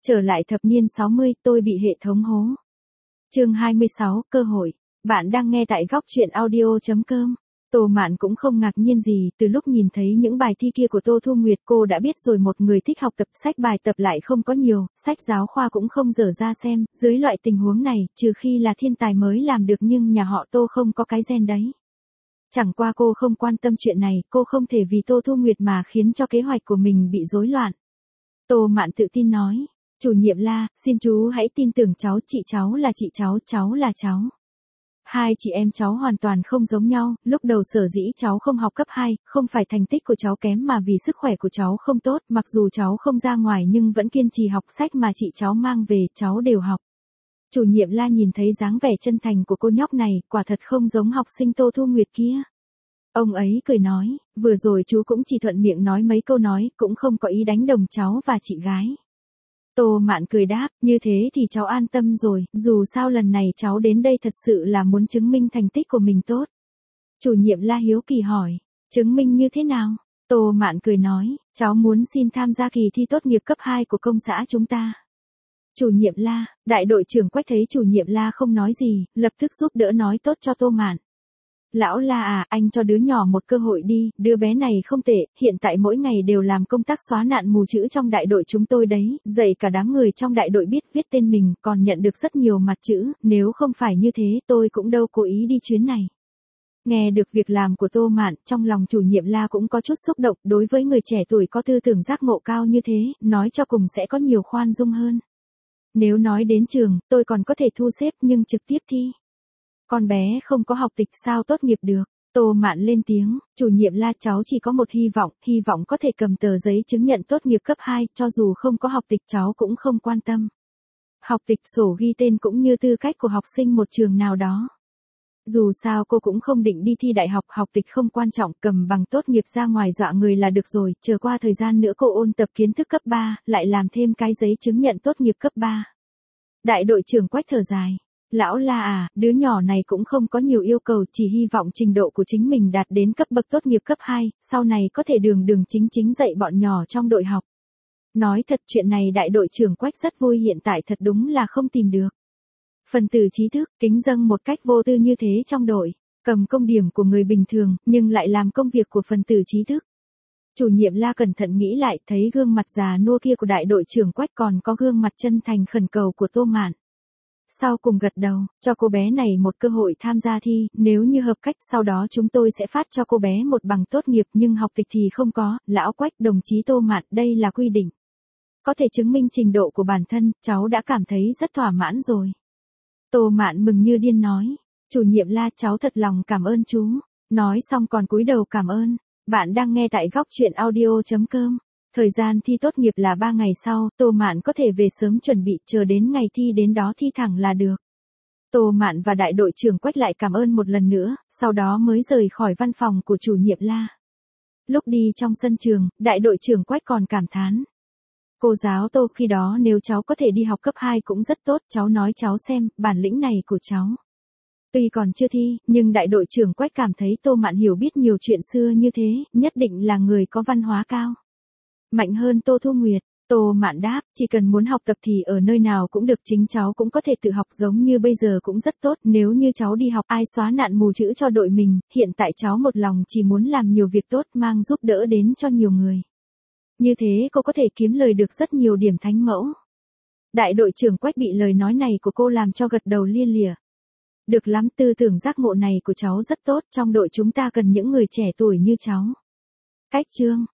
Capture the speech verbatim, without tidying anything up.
Trở lại thập niên sáu mươi, tôi bị hệ thống hố. Chương hai mươi sáu, cơ hội. Bạn đang nghe tại góc truyện audio chấm com. Tô Mạn cũng không ngạc nhiên gì, từ lúc nhìn thấy những bài thi kia của Tô Thu Nguyệt cô đã biết rồi, một người thích học tập, sách bài tập lại không có nhiều, sách giáo khoa cũng không dở ra xem, dưới loại tình huống này, trừ khi là thiên tài mới làm được, nhưng nhà họ Tô không có cái gen đấy. Chẳng qua cô không quan tâm chuyện này, cô không thể vì Tô Thu Nguyệt mà khiến cho kế hoạch của mình bị rối loạn. Tô Mạn tự tin nói, chủ nhiệm La, xin chú hãy tin tưởng cháu, chị cháu là chị cháu, cháu là cháu. Hai chị em cháu hoàn toàn không giống nhau, lúc đầu sở dĩ cháu không học cấp hai, không phải thành tích của cháu kém mà vì sức khỏe của cháu không tốt, mặc dù cháu không ra ngoài nhưng vẫn kiên trì học, sách mà chị cháu mang về, cháu đều học. Chủ nhiệm La nhìn thấy dáng vẻ chân thành của cô nhóc này, quả thật không giống học sinh Tô Thu Nguyệt kia. Ông ấy cười nói, vừa rồi chú cũng chỉ thuận miệng nói mấy câu nói, cũng không có ý đánh đồng cháu và chị gái. Tô Mạn cười đáp, như thế thì cháu an tâm rồi, dù sao lần này cháu đến đây thật sự là muốn chứng minh thành tích của mình tốt. Chủ nhiệm La hiếu kỳ hỏi, chứng minh như thế nào? Tô Mạn cười nói, cháu muốn xin tham gia kỳ thi tốt nghiệp cấp hai của công xã chúng ta. Chủ nhiệm La, đại đội trưởng Quách thấy chủ nhiệm La không nói gì, lập tức giúp đỡ nói tốt cho Tô Mạn. Lão La à, anh cho đứa nhỏ một cơ hội đi, đứa bé này không tệ, hiện tại mỗi ngày đều làm công tác xóa nạn mù chữ trong đại đội chúng tôi đấy, dạy cả đám người trong đại đội biết viết tên mình, còn nhận được rất nhiều mặt chữ, nếu không phải như thế tôi cũng đâu cố ý đi chuyến này. Nghe được việc làm của Tô Mạn, trong lòng chủ nhiệm La cũng có chút xúc động, đối với người trẻ tuổi có tư tưởng giác ngộ cao như thế, nói cho cùng sẽ có nhiều khoan dung hơn. Nếu nói đến trường, tôi còn có thể thu xếp nhưng trực tiếp thi. Con bé không có học tịch sao tốt nghiệp được? Tô Mạn lên tiếng, chủ nhiệm La, cháu chỉ có một hy vọng, hy vọng có thể cầm tờ giấy chứng nhận tốt nghiệp cấp hai, cho dù không có học tịch cháu cũng không quan tâm. Học tịch, sổ ghi tên cũng như tư cách của học sinh một trường nào đó. Dù sao cô cũng không định đi thi đại học, học tịch không quan trọng, cầm bằng tốt nghiệp ra ngoài dọa người là được rồi, chờ qua thời gian nữa cô ôn tập kiến thức cấp ba, lại làm thêm cái giấy chứng nhận tốt nghiệp cấp ba. Đại đội trưởng Quách thở dài. Lão La à, đứa nhỏ này cũng không có nhiều yêu cầu, chỉ hy vọng trình độ của chính mình đạt đến cấp bậc tốt nghiệp cấp hai, sau này có thể đường đường chính chính dạy bọn nhỏ trong đội học. Nói thật, chuyện này đại đội trưởng Quách rất vui, hiện tại thật đúng là không tìm được phần tử trí thức, kính dâng một cách vô tư như thế trong đội, cầm công điểm của người bình thường, nhưng lại làm công việc của phần tử trí thức. Chủ nhiệm La cẩn thận nghĩ lại, thấy gương mặt già nua kia của đại đội trưởng Quách còn có gương mặt chân thành khẩn cầu của Tô Mạn. Sau cùng gật đầu, cho cô bé này một cơ hội tham gia thi, nếu như hợp cách sau đó chúng tôi sẽ phát cho cô bé một bằng tốt nghiệp, nhưng học tịch thì không có. Lão Quách, đồng chí Tô Mạn, đây là quy định. Có thể chứng minh trình độ của bản thân, cháu đã cảm thấy rất thỏa mãn rồi. Tô Mạn mừng như điên nói, chủ nhiệm La, cháu thật lòng cảm ơn chú. Nói xong còn cúi đầu cảm ơn. Bạn đang nghe tại góc truyện audio chấm com. Thời gian thi tốt nghiệp là ba ngày sau, Tô Mạn có thể về sớm chuẩn bị, chờ đến ngày thi đến đó thi thẳng là được. Tô Mạn và đại đội trưởng Quách lại cảm ơn một lần nữa, sau đó mới rời khỏi văn phòng của chủ nhiệm La. Lúc đi trong sân trường, đại đội trưởng Quách còn cảm thán. Cô giáo Tô, khi đó nếu cháu có thể đi học cấp hai cũng rất tốt, cháu nói cháu xem, bản lĩnh này của cháu. Tuy còn chưa thi, nhưng đại đội trưởng Quách cảm thấy Tô Mạn hiểu biết nhiều chuyện xưa như thế, nhất định là người có văn hóa cao. Mạnh hơn Tô Thu Nguyệt. Tô Mạn đáp, chỉ cần muốn học tập thì ở nơi nào cũng được, chính cháu cũng có thể tự học giống như bây giờ cũng rất tốt, nếu như cháu đi học ai xóa nạn mù chữ cho đội mình, hiện tại cháu một lòng chỉ muốn làm nhiều việc tốt mang giúp đỡ đến cho nhiều người. Như thế cô có thể kiếm lời được rất nhiều điểm thánh mẫu. Đại đội trưởng Quách bị lời nói này của cô làm cho gật đầu lia lịa. Được lắm, tư tưởng giác ngộ này của cháu rất tốt, trong đội chúng ta cần những người trẻ tuổi như cháu. Cách chương